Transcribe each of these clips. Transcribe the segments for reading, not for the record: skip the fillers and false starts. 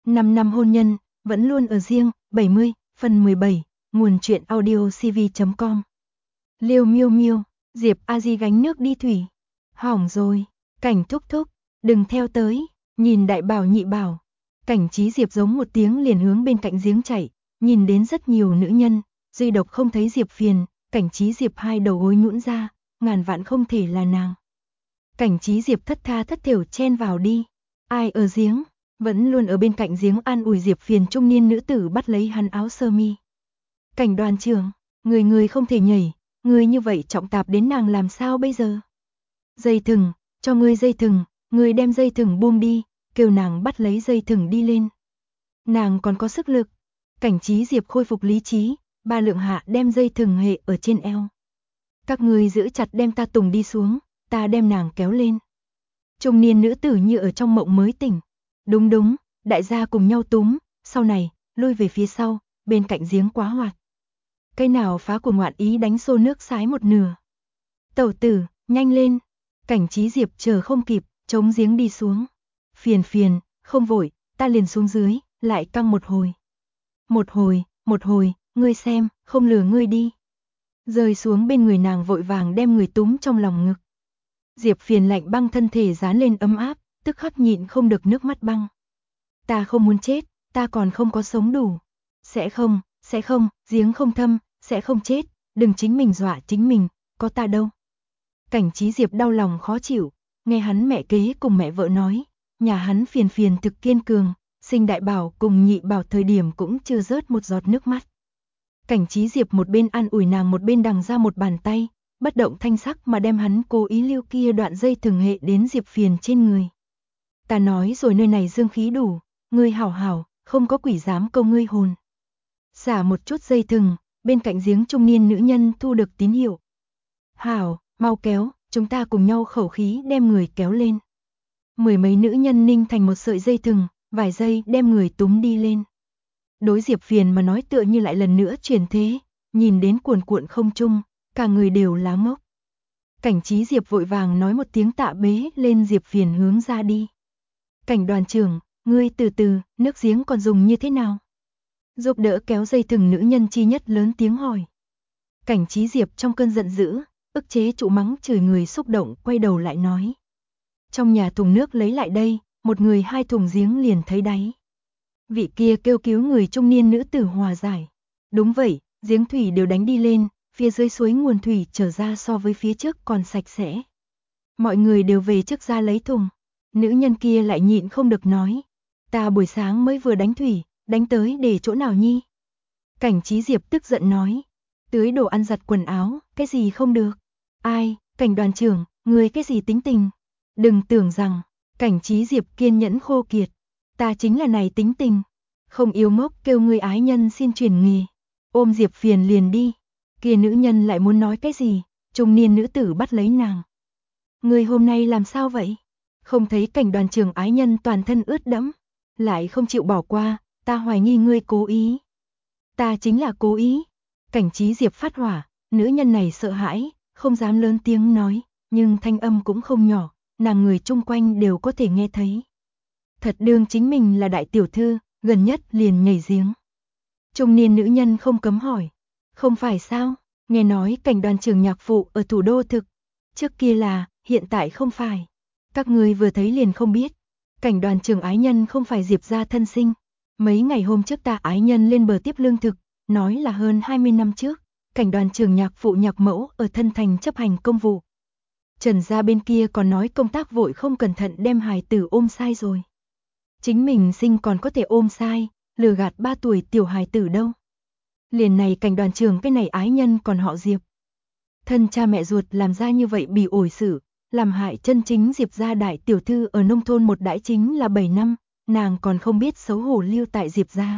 5 năm hôn nhân, vẫn luôn ở riêng, 70, phần 17, nguồn truyện audio cv.com. Liêu miêu miêu, Diệp A Di gánh nước đi thủy. Hỏng rồi, Cảnh thúc thúc, đừng theo tới, nhìn đại bảo nhị bảo. Cảnh Trí Diệp giống một tiếng liền hướng bên cạnh giếng chạy, nhìn đến rất nhiều nữ nhân, duy độc không thấy Diệp Phiền, Cảnh Trí Diệp hai đầu gối nhũn ra, ngàn vạn không thể là nàng. Cảnh Trí Diệp thất tha thất thểu chen vào đi. Ai ở giếng? Vẫn luôn ở bên cạnh giếng an ủi Diệp Phiền trung niên nữ tử bắt lấy hắn áo sơ mi. Cảnh đoàn trưởng, người không thể nhảy, người như vậy trọng tạp đến nàng làm sao bây giờ? Dây thừng, cho ngươi dây thừng, ngươi đem dây thừng buông đi, kêu nàng bắt lấy dây thừng đi lên. Nàng còn có sức lực. Cảnh Trí Diệp khôi phục lý trí, ba lượng hạ đem dây thừng hệ ở trên eo. Các ngươi giữ chặt đem ta tùng đi xuống, ta đem nàng kéo lên. Trung niên nữ tử như ở trong mộng mới tỉnh. Đúng đúng, đại gia cùng nhau túm, sau này, lui về phía sau, bên cạnh giếng quá hoạt. Cây nào phá của ngoạn ý đánh xô nước sái một nửa. Tẩu tử, nhanh lên. Cảnh Trí Diệp chờ không kịp, chống giếng đi xuống. Phiền, không vội, ta liền xuống dưới, lại căng một hồi. Một hồi, ngươi xem, không lừa ngươi đi. Rơi xuống bên người nàng vội vàng đem người túm trong lòng ngực. Diệp Phiền lạnh băng thân thể dán lên ấm áp, tức khắc nhịn không được nước mắt băng. Ta không muốn chết, ta còn không có sống đủ. Sẽ không, giếng không thâm, sẽ không chết, đừng chính mình dọa chính mình, có ta đâu. Cảnh Trí Diệp đau lòng khó chịu, nghe hắn mẹ kế cùng mẹ vợ nói, nhà hắn Phiền thực kiên cường, sinh đại bảo cùng nhị bảo thời điểm cũng chưa rớt một giọt nước mắt. Cảnh Trí Diệp một bên an ủi nàng một bên đằng ra một bàn tay, bất động thanh sắc mà đem hắn cố ý lưu kia đoạn dây thừng hệ đến Diệp Phiền trên người. Ta nói rồi nơi này dương khí đủ, ngươi hảo, không có quỷ dám câu ngươi hồn. Xả một chút dây thừng, bên cạnh giếng trung niên nữ nhân thu được tín hiệu. Hảo, mau kéo, chúng ta cùng nhau khẩu khí đem người kéo lên. Mười mấy nữ nhân ninh thành một sợi dây thừng, vài giây đem người túm đi lên. Đối Diệp Phiền mà nói tựa như lại lần nữa chuyển thế, nhìn đến cuồn cuộn không trung, cả người đều láo ngốc. Cảnh Trí Diệp vội vàng nói một tiếng tạ bế lên Diệp Phiền hướng ra đi. Cảnh đoàn trưởng, ngươi từ từ, nước giếng còn dùng như thế nào? Giúp đỡ kéo dây thừng nữ nhân chi nhất lớn tiếng hỏi. Cảnh Trí Diệp trong cơn giận dữ, ức chế trụ mắng chửi người xúc động quay đầu lại nói. Trong nhà thùng nước lấy lại đây, một người hai thùng giếng liền thấy đáy. Vị kia kêu cứu người trung niên nữ tử hòa giải. Đúng vậy, giếng thủy đều đánh đi lên, phía dưới suối nguồn thủy trở ra so với phía trước còn sạch sẽ. Mọi người đều về trước ra lấy thùng. Nữ nhân kia lại nhịn không được nói. Ta buổi sáng mới vừa đánh thủy, đánh tới để chỗ nào nhi? Cảnh Trí Diệp tức giận nói. Tưới đồ ăn giặt quần áo, cái gì không được? Ai, Cảnh đoàn trưởng, người cái gì tính tình? Đừng tưởng rằng, Cảnh Trí Diệp kiên nhẫn khô kiệt. Ta chính là này tính tình. Không yêu ngốc kêu người ái nhân xin chuyển nghề. Ôm Diệp Phiền liền đi. Kia nữ nhân lại muốn nói cái gì? Trung niên nữ tử bắt lấy nàng. Người hôm nay làm sao vậy? Không thấy Cảnh đoàn trưởng ái nhân toàn thân ướt đẫm, lại không chịu bỏ qua, ta hoài nghi ngươi cố ý. Ta chính là cố ý. Cảnh Trí Diệp phát hỏa, nữ nhân này sợ hãi, không dám lớn tiếng nói, nhưng thanh âm cũng không nhỏ, nàng người chung quanh đều có thể nghe thấy. Thật đương chính mình là đại tiểu thư, gần nhất liền nhảy giếng. Trung niên nữ nhân không cấm hỏi, không phải sao, nghe nói Cảnh đoàn trưởng nhạc phụ ở thủ đô thực, trước kia là, hiện tại không phải. Các người vừa thấy liền không biết, Cảnh đoàn trưởng ái nhân không phải Diệp gia thân sinh. Mấy ngày hôm trước ta ái nhân lên bờ tiếp lương thực, nói là hơn 20 năm trước, Cảnh đoàn trưởng nhạc phụ nhạc mẫu ở thân thành chấp hành công vụ. Trần gia bên kia còn nói công tác vội không cẩn thận đem hài tử ôm sai rồi. Chính mình sinh còn có thể ôm sai, lừa gạt 3 tuổi tiểu hài tử đâu. Liền này Cảnh đoàn trưởng cái này ái nhân còn họ Diệp. Thân cha mẹ ruột làm ra như vậy bị ổi xử, làm hại chân chính Diệp gia đại tiểu thư ở nông thôn một đãi chính là 7 năm, nàng còn không biết xấu hổ lưu tại Diệp gia.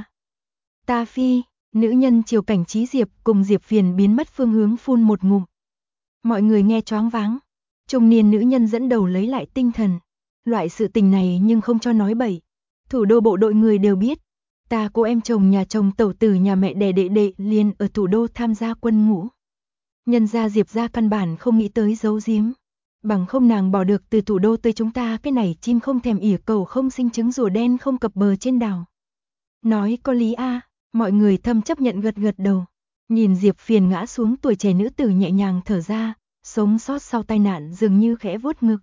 Ta phi, nữ nhân chiều Cảnh Trí Diệp cùng Diệp Phiền biến mất phương hướng phun một ngụm. Mọi người nghe choáng váng, trung niên nữ nhân dẫn đầu lấy lại tinh thần. Loại sự tình này nhưng không cho nói bậy. Thủ đô bộ đội người đều biết, ta cô em chồng nhà chồng tẩu tử nhà mẹ đẻ đệ đệ liền ở thủ đô tham gia quân ngũ. Nhân gia Diệp gia căn bản không nghĩ tới giấu giếm. Bằng không nàng bỏ được từ thủ đô tới chúng ta cái này chim không thèm ỉa cầu không sinh trứng rùa đen không cập bờ trên đảo. Nói có lý a, mọi người thâm chấp nhận gật gật đầu. Nhìn Diệp Phiền ngã xuống, tuổi trẻ nữ tử nhẹ nhàng thở ra, sống sót sau tai nạn dường như khẽ vuốt ngực.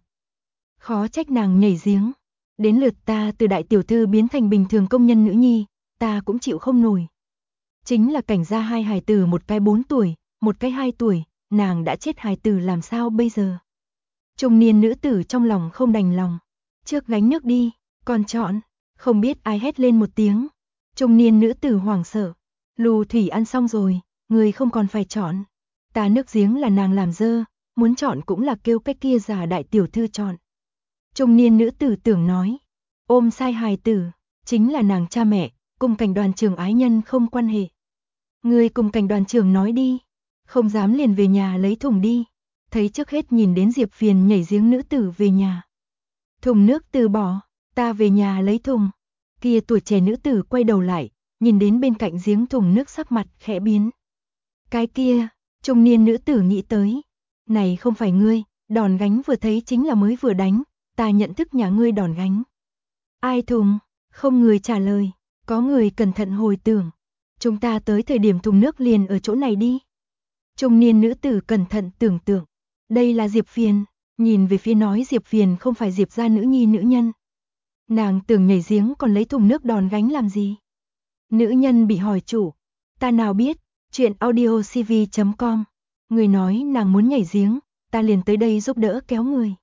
Khó trách nàng nhảy giếng. Đến lượt ta từ đại tiểu thư biến thành bình thường công nhân nữ nhi, ta cũng chịu không nổi. Chính là Cảnh gia hai hài tử, một cái 4 tuổi, một cái 2 tuổi, nàng đã chết hài tử làm sao bây giờ? Trung niên nữ tử trong lòng không đành lòng. Trước gánh nước đi, còn chọn. Không biết ai hét lên một tiếng. Trung niên nữ tử hoảng sợ. Lù thủy ăn xong rồi, người không còn phải chọn. Ta nước giếng là nàng làm dơ, muốn chọn cũng là kêu cái kia già đại tiểu thư chọn. Trung niên nữ tử tưởng nói. Ôm sai hài tử, chính là nàng cha mẹ, cùng Cảnh đoàn trưởng ái nhân không quan hệ. Người cùng Cảnh đoàn trưởng nói đi, không dám liền về nhà lấy thùng đi. Thấy trước hết nhìn đến Diệp Phiền nhảy giếng nữ tử về nhà. Thùng nước từ bỏ, ta về nhà lấy thùng. Kia tuổi trẻ nữ tử quay đầu lại, nhìn đến bên cạnh giếng thùng nước, sắc mặt khẽ biến. Cái kia, trung niên nữ tử nghĩ tới. Này không phải ngươi, đòn gánh vừa thấy chính là mới vừa đánh, ta nhận thức nhà ngươi đòn gánh. Ai thùng? Không người trả lời, có người cẩn thận hồi tưởng. Chúng ta tới thời điểm thùng nước liền ở chỗ này đi. Trung niên nữ tử cẩn thận tưởng tượng. Đây là Diệp Phiền, nhìn về phía nói Diệp Phiền không phải Diệp gia nữ nhi nữ nhân. Nàng tưởng nhảy giếng còn lấy thùng nước đòn gánh làm gì? Nữ nhân bị hỏi chủ. Ta nào biết, chuyện audiocv.com. Người nói nàng muốn nhảy giếng, ta liền tới đây giúp đỡ kéo người.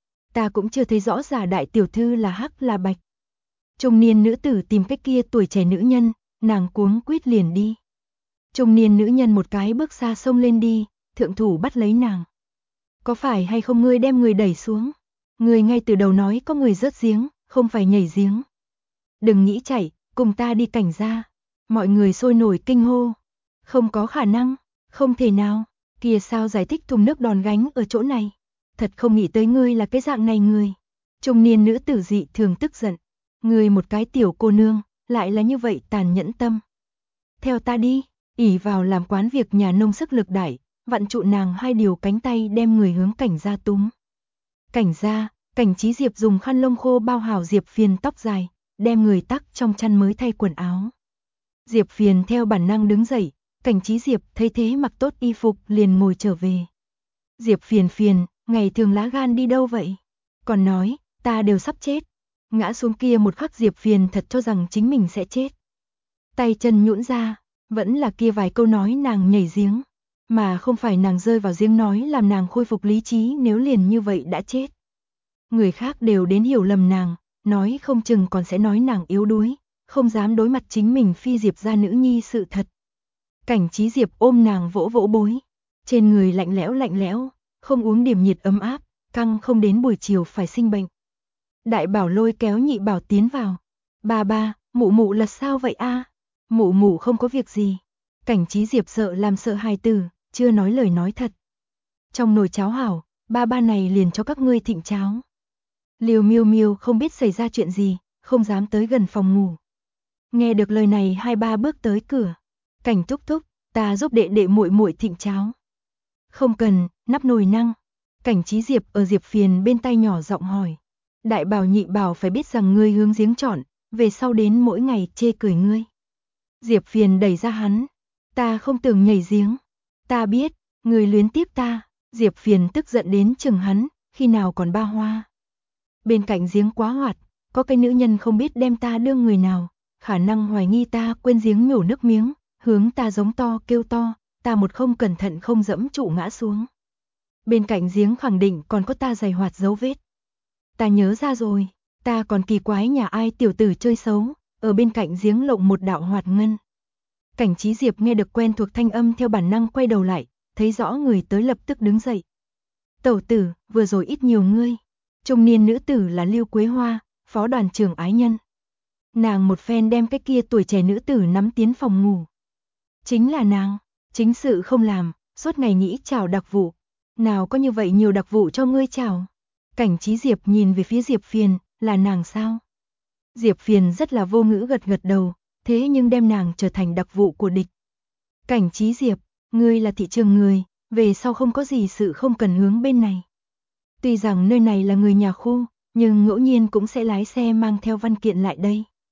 Ta cũng chưa thấy rõ giả đại tiểu thư là hắc là bạch. Trung niên nữ tử tìm cái kia tuổi trẻ nữ nhân, nàng cuống quýt liền đi. Trung niên nữ nhân một cái bước xa xông lên đi, thượng thủ bắt lấy nàng. Có phải hay không ngươi đem người đẩy xuống? Ngươi ngay từ đầu nói có người rớt giếng, không phải nhảy giếng. Đừng nghĩ chạy, cùng ta đi Cảnh gia. Mọi người sôi nổi kinh hô. Không có khả năng, không thể nào. Kìa sao giải thích thùng nước đòn gánh ở chỗ này? Thật không nghĩ tới ngươi là cái dạng này người. Trung niên nữ tử dị thường tức giận. Ngươi một cái tiểu cô nương, lại là như vậy tàn nhẫn tâm. Theo ta đi, ỷ vào làm quán việc nhà nông sức lực đại, vặn trụ nàng hai điều cánh tay đem người hướng Cảnh gia túm. Cảnh gia, Cảnh Chí Diệp dùng khăn lông khô bao hảo Diệp Phiền tóc dài, đem người tắc trong chăn mới thay quần áo. Diệp Phiền theo bản năng đứng dậy, Cảnh Chí Diệp thấy thế mặc tốt y phục liền ngồi trở về. Diệp Phiền, ngày thường lá gan đi đâu vậy? Còn nói, ta đều sắp chết. Ngã xuống kia một khắc Diệp Phiền thật cho rằng chính mình sẽ chết. Tay chân nhũn ra, vẫn là kia vài câu nói nàng nhảy giếng, mà không phải nàng rơi vào giếng nói làm nàng khôi phục lý trí, nếu liền như vậy đã chết. Người khác đều đến hiểu lầm nàng, nói không chừng còn sẽ nói nàng yếu đuối, không dám đối mặt chính mình phi Diệp gia nữ nhi sự thật. Cảnh Chí Diệp ôm nàng vỗ vỗ bối, trên người lạnh lẽo, không uống điểm nhiệt ấm áp, căng không đến buổi chiều phải sinh bệnh. Đại Bảo lôi kéo Nhị Bảo tiến vào. Ba, mụ là sao vậy a? Mụ không có việc gì. Cảnh Chí Diệp sợ làm sợ hài tử, chưa nói lời nói thật. Trong nồi cháo hảo, ba này liền cho các ngươi thịnh cháo. Liều Miêu không biết xảy ra chuyện gì, không dám tới gần phòng ngủ. Nghe được lời này 2-3 bước tới cửa. Cảnh thúc, ta giúp đệ muội thịnh cháo. Không cần, nắp nồi năng. Cảnh Chí Diệp ở Diệp Phiền bên tay nhỏ giọng hỏi. Đại Bảo Nhị Bảo phải biết rằng ngươi hướng giếng chọn, về sau đến mỗi ngày chê cười ngươi. Diệp Phiền đẩy ra hắn. Ta không tưởng nhảy giếng. Ta biết, ngươi luyến tiếc ta. Diệp Phiền tức giận đến chừng hắn, khi nào còn ba hoa. Bên cạnh giếng quá hoạt, có cái nữ nhân không biết đem ta đưa người nào, khả năng hoài nghi ta quên giếng nhổ nước miếng, hướng ta giống to kêu to, ta một không cẩn thận không dẫm trụ ngã xuống. Bên cạnh giếng khẳng định còn có ta giày hoạt dấu vết. Ta nhớ ra rồi, ta còn kỳ quái nhà ai tiểu tử chơi xấu, ở bên cạnh giếng lộng một đạo hoạt ngân. Cảnh Chí Diệp nghe được quen thuộc thanh âm theo bản năng quay đầu lại, thấy rõ người tới lập tức đứng dậy. Tẩu tử, vừa rồi ít nhiều ngươi. Trung niên nữ tử là Lưu Quế Hoa, phó đoàn trưởng ái nhân. Nàng một phen đem cái kia tuổi trẻ nữ tử nắm tiến phòng ngủ. Chính là nàng, chính sự không làm, suốt ngày nghĩ chào đặc vụ. Nào có như vậy nhiều đặc vụ cho ngươi chào. Cảnh Chí Diệp nhìn về phía Diệp Phiền, là nàng sao? Diệp Phiền rất là vô ngữ gật gật đầu, thế nhưng đem nàng trở thành đặc vụ của địch. Cảnh Chí Diệp, ngươi là thị trường người, về sau không có gì sự không cần hướng bên này. Tuy rằng nơi này là người nhà khu, nhưng ngẫu nhiên cũng sẽ lái xe mang theo văn kiện lại đây.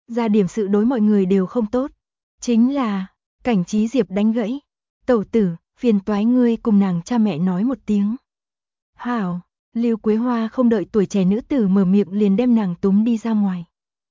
Ra điểm sự đối mọi người đều không tốt. Chính là, Cảnh Trí Diệp đánh gãy. Tẩu tử, phiền toái ngươi cùng nàng cha mẹ nói một tiếng. Hảo, Lưu Quế Hoa không đợi tuổi trẻ nữ tử mở miệng liền đem nàng túm đi ra ngoài.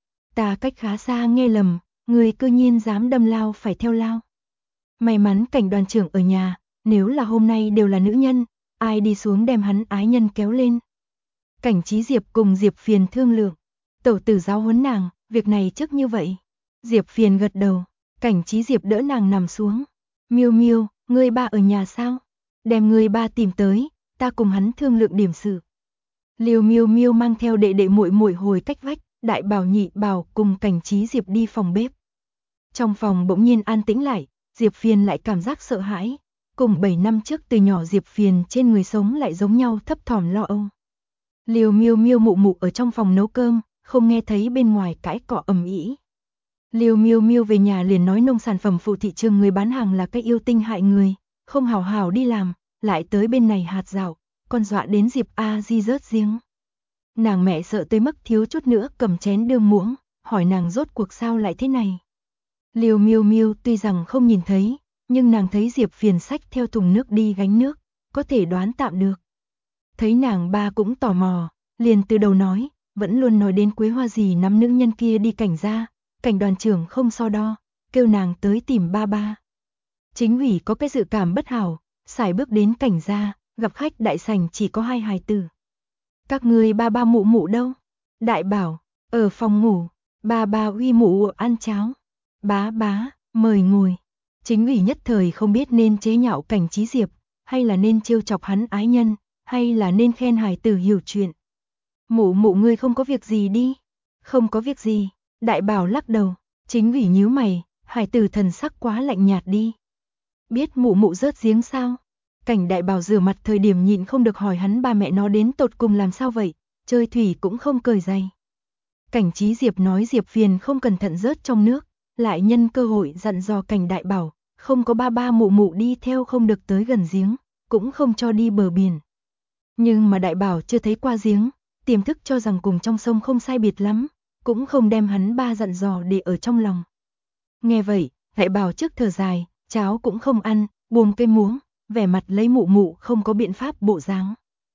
Ta cách khá xa nghe lầm, người cư nhiên dám đâm lao phải theo lao. May mắn Cảnh đoàn trưởng ở nhà, nếu là hôm nay đều là nữ nhân, ai đi xuống đem hắn ái nhân kéo lên. Cảnh Trí Diệp cùng Diệp Phiền thương lượng, tẩu tử giáo huấn nàng, việc này trước như vậy. Diệp Phiền gật đầu, Cảnh Trí Diệp đỡ nàng nằm xuống. Miêu Miêu, ngươi ba ở nhà sao? Đem ngươi ba tìm tới, ta cùng hắn thương lượng điểm sự. Liêu Miêu Miêu mang theo đệ đệ muội muội hồi cách vách, Đại Bảo Nhị Bảo cùng Cảnh Trí Diệp đi phòng bếp. Trong phòng bỗng nhiên an tĩnh lại, Diệp Phiền lại cảm giác sợ hãi, cùng 7 năm trước từ nhỏ Diệp Phiền trên người sống lại giống nhau thấp thỏm lo âu. Liêu Miêu Miêu mụ mụ ở trong phòng nấu cơm, không nghe thấy bên ngoài cãi cọ ầm ĩ. Liêu Miêu Miêu về nhà liền nói nông sản phẩm phụ thị trường người bán hàng là cái yêu tinh hại người, không hào hào đi làm, lại tới bên này hạt rào, còn dọa đến Diệp A Di rớt giếng. Nàng mẹ sợ tới mức thiếu chút nữa cầm chén đưa muỗng, hỏi nàng rốt cuộc sao lại thế này. Liêu Miêu Miêu tuy rằng không nhìn thấy, nhưng nàng thấy Diệp Phiền xách theo thùng nước đi gánh nước, có thể đoán tạm được. Thấy nàng ba cũng tò mò, liền từ đầu nói, vẫn luôn nói đến Quế Hoa gì nắm nữ nhân kia đi Cảnh ra, Cảnh đoàn trưởng không so đo, kêu nàng tới tìm ba ba. Chính ủy có cái dự cảm bất hảo, sải bước đến Cảnh ra, gặp khách đại sảnh chỉ có 2 hài tử. Các ngươi ba ba mụ mụ đâu? Đại Bảo, ở phòng ngủ, ba ba uy mụ ăn cháo. Bá bá, mời ngồi. Chính ủy nhất thời không biết nên chế nhạo Cảnh Trí Diệp, hay là nên trêu chọc hắn ái nhân, hay là nên khen hài tử hiểu chuyện. Mụ mụ ngươi không có việc gì đi. Không có việc gì, Đại Bảo lắc đầu, chính ủy nhíu mày, hài tử thần sắc quá lạnh nhạt đi. Biết mụ mụ rớt giếng sao? Cảnh Đại Bảo rửa mặt thời điểm nhịn không được hỏi hắn ba mẹ nó đến tột cùng làm sao vậy, chơi thủy cũng không cởi giày. Cảnh Trí Diệp nói Diệp Phiền không cẩn thận rớt trong nước, lại nhân cơ hội dặn dò Cảnh Đại Bảo, không có ba ba mụ mụ đi theo không được tới gần giếng, cũng không cho đi bờ biển. Nhưng mà Đại Bảo chưa thấy qua giếng, tiềm thức cho rằng cùng trong sông không sai biệt lắm, cũng không đem hắn ba dặn dò để ở trong lòng. Nghe vậy, Đại Bảo trước thở dài, cháo cũng không ăn, buông cây muỗng, vẻ mặt lấy mụ mụ không có biện pháp bộ dáng.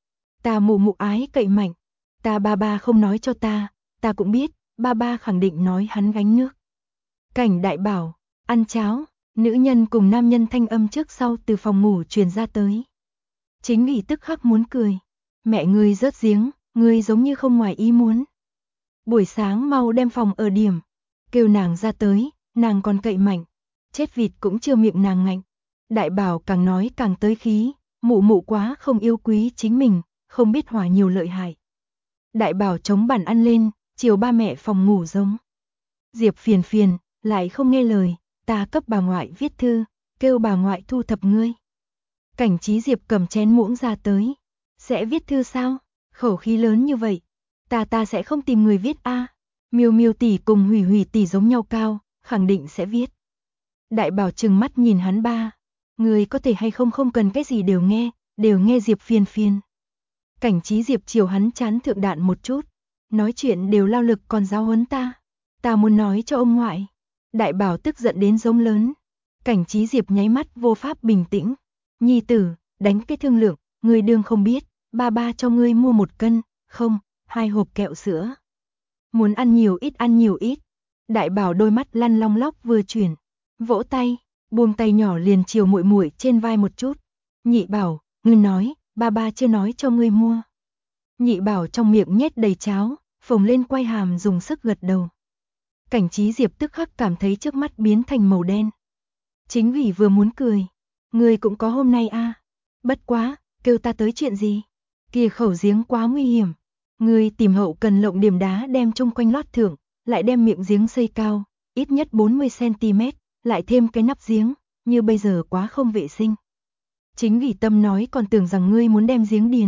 Ta mụ mụ ái cậy mạnh, ta ba ba không nói cho ta cũng biết, ba ba khẳng định nói hắn gánh nước. Cảnh Đại Bảo, ăn cháo, nữ nhân cùng nam nhân thanh âm trước sau từ phòng ngủ truyền ra tới. Chính ủy tức khắc muốn cười, mẹ ngươi rớt giếng, ngươi giống như không ngoài ý muốn. Buổi sáng mau đem phòng ở điểm, kêu nàng ra tới, nàng còn cậy mạnh, chết vịt cũng chưa miệng nàng ngạnh. Đại Bảo càng nói càng tới khí, mụ mụ quá không yêu quý chính mình, không biết hòa nhiều lợi hại. Đại Bảo chống bàn ăn lên, chiều ba mẹ phòng ngủ giống. Diệp Phiền phiền, lại không nghe lời, ta cấp bà ngoại viết thư, kêu bà ngoại thu thập ngươi. Cảnh Trí Diệp cầm chén muỗng ra tới, sẽ viết thư sao? Khẩu khí lớn như vậy, ta sẽ không tìm người viết a. Miêu Miêu tỷ cùng Hủy Hủy tỷ giống nhau cao, khẳng định sẽ viết. Đại Bảo trừng mắt nhìn hắn ba, người có thể hay không không cần cái gì đều nghe Diệp Phiền phiền. Cảnh Trí Diệp chiều hắn chán thượng đạn một chút, nói chuyện đều lao lực còn giáo huấn ta muốn nói cho ông ngoại. Đại Bảo tức giận đến giống lớn. Cảnh Trí Diệp nháy mắt vô pháp bình tĩnh. Nhi tử, đánh cái thương lượng, ngươi đương không biết, ba ba cho ngươi mua 1 cân, không, 2 hộp kẹo sữa. Muốn ăn nhiều ít ăn nhiều ít. Đại Bảo đôi mắt lăn long lóc vừa chuyển, vỗ tay, buông tay nhỏ liền chiều muội muội trên vai một chút. Nhị Bảo, ngươi nói, ba ba chưa nói cho ngươi mua. Nhị Bảo trong miệng nhét đầy cháo, phồng lên quay hàm dùng sức gật đầu. Cảnh Trí Diệp tức khắc cảm thấy trước mắt biến thành màu đen. Chính ủy vừa muốn cười, ngươi cũng có hôm nay a. Bất quá, kêu ta tới chuyện gì? Kia khẩu giếng quá nguy hiểm. Ngươi tìm hậu cần lộng điểm đá đem chung quanh lót thượng, lại đem miệng giếng xây cao, ít nhất 40 cm, lại thêm cái nắp giếng, như bây giờ quá không vệ sinh. Chính ủy tâm nói còn tưởng rằng ngươi muốn đem giếng điền.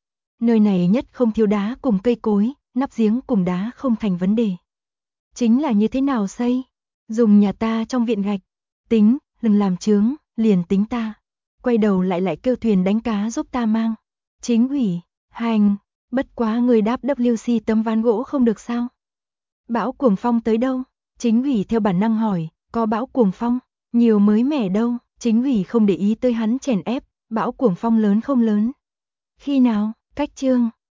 Nơi này nhất không thiếu đá cùng cây cối, nắp giếng cùng đá không thành vấn đề. Chính là như thế nào xây? Dùng nhà ta trong viện gạch. Tính, đừng làm chướng, liền tính ta. Quay đầu lại kêu thuyền đánh cá giúp ta mang. Chính ủy, hành, bất quá người đáp WC tấm ván gỗ không được sao? Bão cuồng phong tới đâu? Chính ủy theo bản năng hỏi, có bão cuồng phong, nhiều mới mẻ đâu, chính ủy không để ý tới hắn chèn ép, bão cuồng phong lớn không lớn. Khi nào, cách chương